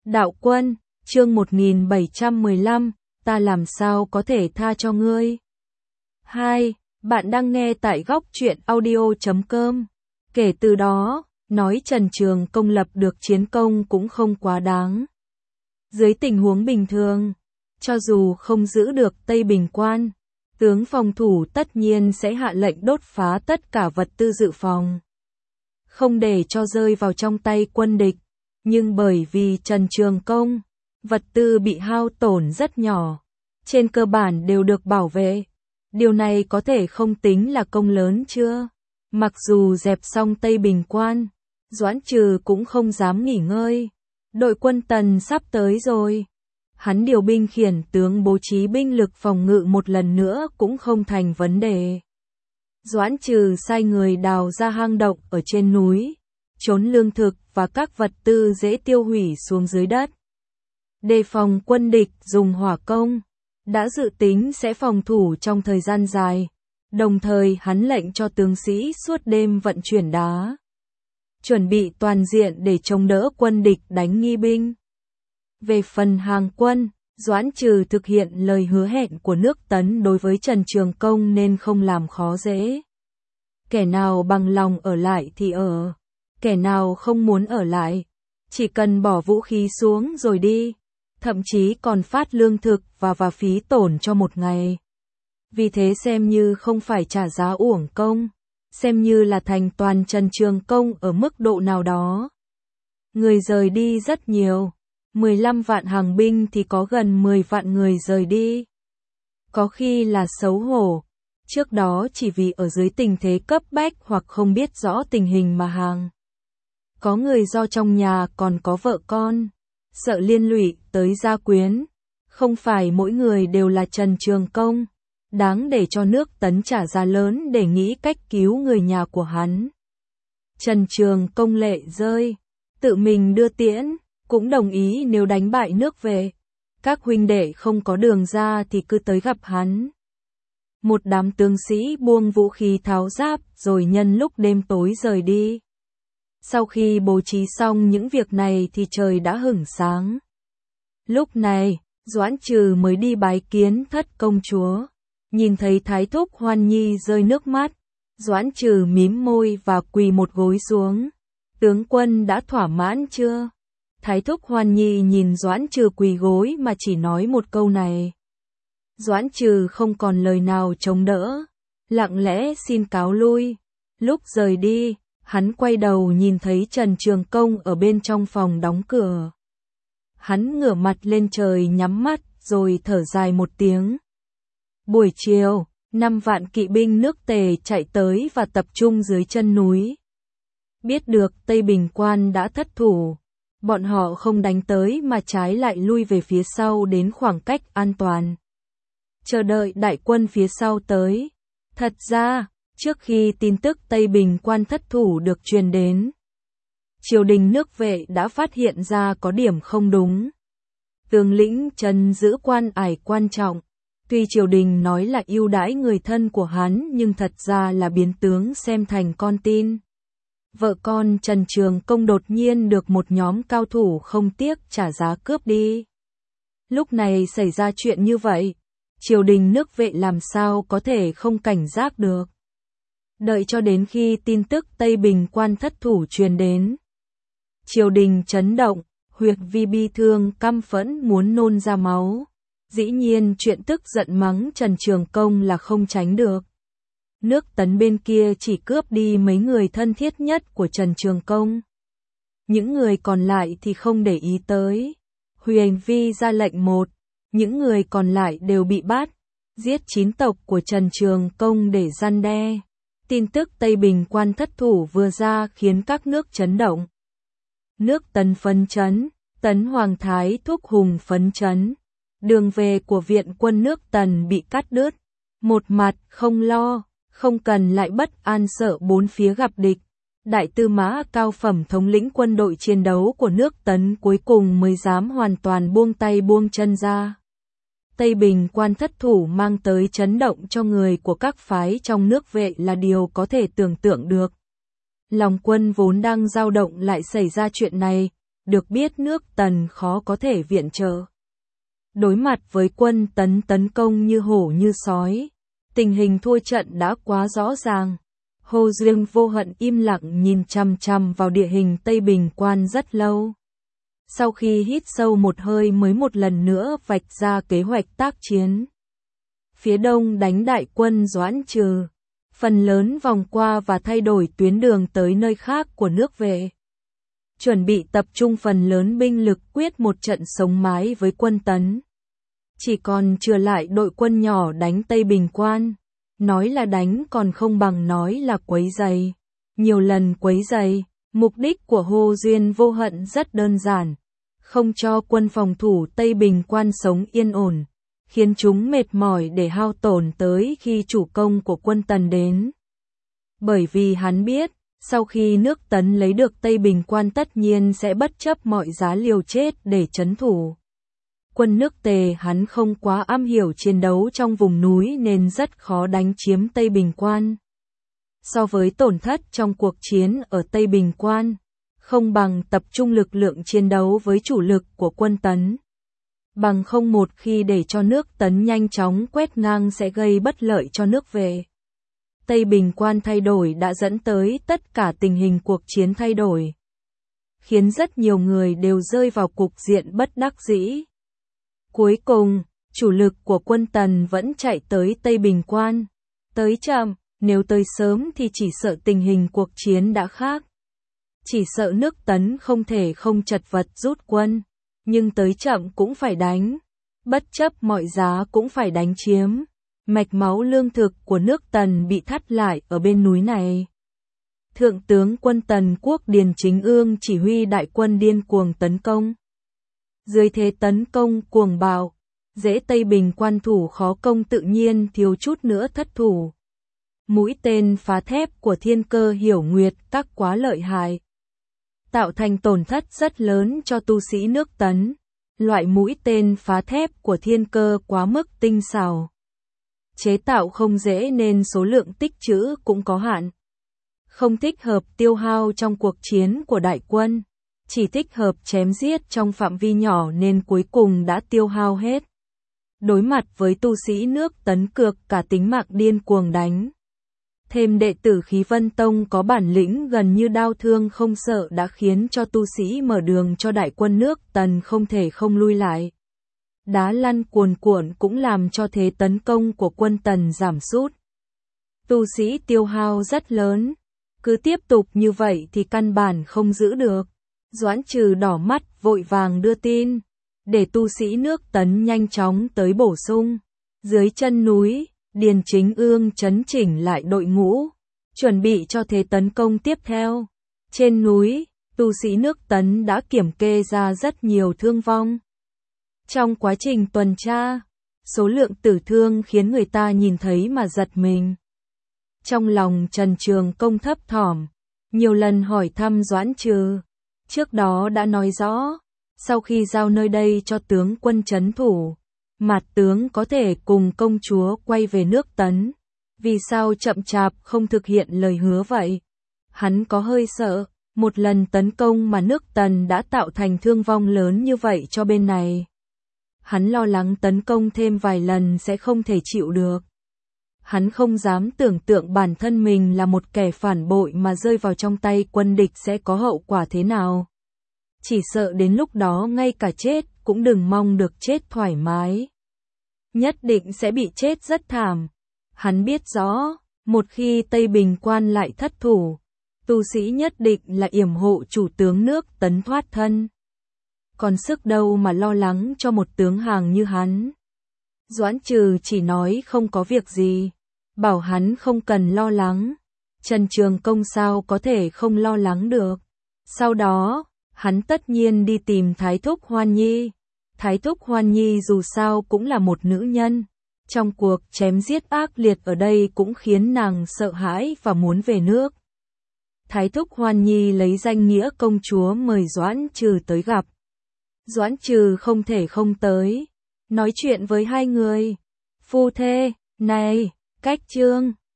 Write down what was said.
Đạo Quân, chương 1715, ta làm sao có thể tha cho ngươi. 2. Bạn đang nghe tại góc truyện audio.com. Kể từ đó, nói Trần Trường Công lập được chiến công cũng không quá đáng. Dưới tình huống bình thường, cho dù không giữ được Tây Bình Quan, tướng phòng thủ tất nhiên sẽ hạ lệnh đốt phá tất cả vật tư dự phòng, không để cho rơi vào trong tay quân địch. Nhưng bởi vì Trần Trường Công, vật tư bị hao tổn rất nhỏ, trên cơ bản đều được bảo vệ. Điều này có thể không tính là công lớn chưa? Mặc dù dẹp xong Tây Bình Quan, Doãn Trừ cũng không dám nghỉ ngơi. Đội quân Tần sắp tới rồi. Hắn điều binh khiển tướng bố trí binh lực phòng ngự một lần nữa cũng không thành vấn đề. Doãn Trừ sai người đào ra hang động ở trên núi, trốn lương thực và các vật tư dễ tiêu hủy xuống dưới đất. Đề phòng quân địch dùng hỏa công, đã dự tính sẽ phòng thủ trong thời gian dài. Đồng thời hắn lệnh cho tướng sĩ suốt đêm vận chuyển đá, chuẩn bị toàn diện để chống đỡ quân địch đánh nghi binh. Về phần hàng quân, Doãn Trừ thực hiện lời hứa hẹn của nước Tấn đối với Trần Trường Công nên không làm khó dễ. Kẻ nào bằng lòng ở lại thì ở, kẻ nào không muốn ở lại, chỉ cần bỏ vũ khí xuống rồi đi, thậm chí còn phát lương thực và phí tổn cho một ngày. Vì thế xem như không phải trả giá uổng công, xem như là thành toàn Trần Trường Công ở mức độ nào đó. Người rời đi rất nhiều, 15 vạn hàng binh thì có gần 10 vạn người rời đi. Có khi là xấu hổ, trước đó chỉ vì ở dưới tình thế cấp bách hoặc không biết rõ tình hình mà hàng. Có người do trong nhà còn có vợ con, sợ liên lụy tới gia quyến, không phải mỗi người đều là Trần Trường Công, đáng để cho nước Tấn trả giá lớn để nghĩ cách cứu người nhà của hắn. Trần Trường Công lệ rơi, tự mình đưa tiễn, cũng đồng ý nếu đánh bại nước về, các huynh đệ không có đường ra thì cứ tới gặp hắn. Một đám tướng sĩ buông vũ khí tháo giáp rồi nhân lúc đêm tối rời đi. Sau khi bố trí xong những việc này thì trời đã hửng sáng. Lúc này, Doãn Trừ mới đi bái kiến Thất công chúa. Nhìn thấy Thái thúc Hoan Nhi rơi nước mắt, Doãn Trừ mím môi và quỳ một gối xuống. Tướng quân đã thỏa mãn chưa? Thái thúc Hoan Nhi nhìn Doãn Trừ quỳ gối mà chỉ nói một câu này. Doãn Trừ không còn lời nào chống đỡ, lặng lẽ xin cáo lui. Lúc rời đi, hắn quay đầu nhìn thấy Trần Trường Công ở bên trong phòng đóng cửa. Hắn ngửa mặt lên trời nhắm mắt rồi thở dài một tiếng. Buổi chiều, 5 vạn kỵ binh nước Tề chạy tới và tập trung dưới chân núi. Biết được Tây Bình Quan đã thất thủ, bọn họ không đánh tới mà trái lại lui về phía sau đến khoảng cách an toàn, chờ đợi đại quân phía sau tới. Thật ra, trước khi tin tức Tây Bình Quan thất thủ được truyền đến, triều đình nước Vệ đã phát hiện ra có điểm không đúng. Tướng lĩnh Trần giữ quan ải quan trọng, tuy triều đình nói là ưu đãi người thân của hắn nhưng thật ra là biến tướng xem thành con tin. Vợ con Trần Trường Công đột nhiên được một nhóm cao thủ không tiếc trả giá cướp đi. Lúc này xảy ra chuyện như vậy, triều đình nước Vệ làm sao có thể không cảnh giác được. Đợi cho đến khi tin tức Tây Bình Quan thất thủ truyền đến, triều đình chấn động, huyệt vi bi thương căm phẫn muốn nôn ra máu. Dĩ nhiên chuyện tức giận mắng Trần Trường Công là không tránh được. Nước Tấn bên kia chỉ cướp đi mấy người thân thiết nhất của Trần Trường Công. Những người còn lại thì không để ý tới. Huyền Vi ra lệnh một, những người còn lại đều bị bắt, giết 9 tộc của Trần Trường Công để răn đe. Tin tức Tây Bình Quan thất thủ vừa ra khiến các nước chấn động. Nước Tấn phấn chấn, Tấn Hoàng Thái Thúc Hùng phấn chấn. Đường về của viện quân nước Tần bị cắt đứt. Một mặt không lo, không cần lại bất an sợ bốn phía gặp địch. Đại tư mã cao phẩm thống lĩnh quân đội chiến đấu của nước Tấn cuối cùng mới dám hoàn toàn buông tay buông chân ra. Tây Bình Quan thất thủ mang tới chấn động cho người của các phái trong nước Vệ là điều có thể tưởng tượng được. Lòng quân vốn đang dao động lại xảy ra chuyện này, được biết nước Tần khó có thể viện trợ. Đối mặt với quân Tấn tấn công như hổ như sói, tình hình thua trận đã quá rõ ràng. Hồ Dương Vô Hận im lặng nhìn chằm chằm vào địa hình Tây Bình Quan rất lâu. Sau khi hít sâu một hơi mới một lần nữa vạch ra kế hoạch tác chiến. Phía đông đánh đại quân Doãn Trừ, phần lớn vòng qua và thay đổi tuyến đường tới nơi khác của nước về. Chuẩn bị tập trung phần lớn binh lực quyết một trận sống mái với quân Tấn. Chỉ còn chừa lại đội quân nhỏ đánh Tây Bình Quan. Nói là đánh còn không bằng nói là quấy rầy. Nhiều lần quấy rầy, mục đích của Hồ Duyên Vô Hận rất đơn giản. Không cho quân phòng thủ Tây Bình Quan sống yên ổn, khiến chúng mệt mỏi để hao tổn tới khi chủ công của quân Tần đến. Bởi vì hắn biết, sau khi nước Tấn lấy được Tây Bình Quan tất nhiên sẽ bất chấp mọi giá liều chết để trấn thủ. Quân nước Tề hắn không quá am hiểu chiến đấu trong vùng núi nên rất khó đánh chiếm Tây Bình Quan. So với tổn thất trong cuộc chiến ở Tây Bình Quan, không bằng tập trung lực lượng chiến đấu với chủ lực của quân Tấn. Bằng không một khi để cho nước Tấn nhanh chóng quét ngang sẽ gây bất lợi cho nước về. Tây Bình Quan thay đổi đã dẫn tới tất cả tình hình cuộc chiến thay đổi, khiến rất nhiều người đều rơi vào cục diện bất đắc dĩ. Cuối cùng, chủ lực của quân Tần vẫn chạy tới Tây Bình Quan. Tới chậm, nếu tới sớm thì chỉ sợ tình hình cuộc chiến đã khác. Chỉ sợ nước Tấn không thể không chật vật rút quân, nhưng tới chậm cũng phải đánh. Bất chấp mọi giá cũng phải đánh chiếm. Mạch máu lương thực của nước Tần bị thắt lại ở bên núi này. Thượng tướng quân Tần Quốc Điền Chính Ương chỉ huy đại quân điên cuồng tấn công. Dưới thế tấn công cuồng bạo, dễ Tây Bình Quan thủ khó công tự nhiên thiếu chút nữa thất thủ. Mũi tên phá thép của Thiên Cơ Hiểu Nguyệt các quá lợi hại, tạo thành tổn thất rất lớn cho tu sĩ nước Tấn. Loại mũi tên phá thép của Thiên Cơ quá mức tinh xảo, chế tạo không dễ nên số lượng tích trữ cũng có hạn. Không thích hợp tiêu hao trong cuộc chiến của đại quân, chỉ thích hợp chém giết trong phạm vi nhỏ nên cuối cùng đã tiêu hao hết. Đối mặt với tu sĩ nước Tấn cược cả tính mạng điên cuồng đánh. Thêm đệ tử Khí Vân Tông có bản lĩnh gần như đao thương không sợ đã khiến cho tu sĩ mở đường cho đại quân nước Tần không thể không lui lại. Đá lăn cuồn cuộn cũng làm cho thế tấn công của quân Tần giảm sút. Tu sĩ tiêu hao rất lớn, cứ tiếp tục như vậy thì căn bản không giữ được. Doãn Trừ đỏ mắt vội vàng đưa tin, để tu sĩ nước Tấn nhanh chóng tới bổ sung. Dưới chân núi, Điền Chính Ương trấn chỉnh lại đội ngũ, chuẩn bị cho thế tấn công tiếp theo. Trên núi, tu sĩ nước Tấn đã kiểm kê ra rất nhiều thương vong. Trong quá trình tuần tra, số lượng tử thương khiến người ta nhìn thấy mà giật mình. Trong lòng Trần Trường Công thấp thỏm, nhiều lần hỏi thăm Doãn Trừ. Trước đó đã nói rõ, sau khi giao nơi đây cho tướng quân trấn thủ, Mạt tướng có thể cùng công chúa quay về nước Tấn. Vì sao chậm chạp không thực hiện lời hứa vậy? Hắn có hơi sợ, một lần tấn công mà nước Tần đã tạo thành thương vong lớn như vậy cho bên này. Hắn lo lắng tấn công thêm vài lần sẽ không thể chịu được. Hắn không dám tưởng tượng bản thân mình là một kẻ phản bội mà rơi vào trong tay quân địch sẽ có hậu quả thế nào. Chỉ sợ đến lúc đó ngay cả chết cũng đừng mong được chết thoải mái. Nhất định sẽ bị chết rất thảm. Hắn biết rõ, một khi Tây Bình Quan lại thất thủ, tu sĩ nhất định là yểm hộ chủ tướng nước Tấn thoát thân. Còn sức đâu mà lo lắng cho một tướng hàng như hắn. Doãn Trừ chỉ nói không có việc gì, bảo hắn không cần lo lắng. Trần Trường Công sao có thể không lo lắng được. Sau đó, hắn tất nhiên đi tìm Thái Thúc Hoan Nhi. Thái Thúc Hoan Nhi dù sao cũng là một nữ nhân. Trong cuộc chém giết ác liệt ở đây cũng khiến nàng sợ hãi và muốn về nước. Thái Thúc Hoan Nhi lấy danh nghĩa công chúa mời Doãn Trừ tới gặp. Doãn Trừ không thể không tới. Nói chuyện với hai người. Phu thê, này, cách chương.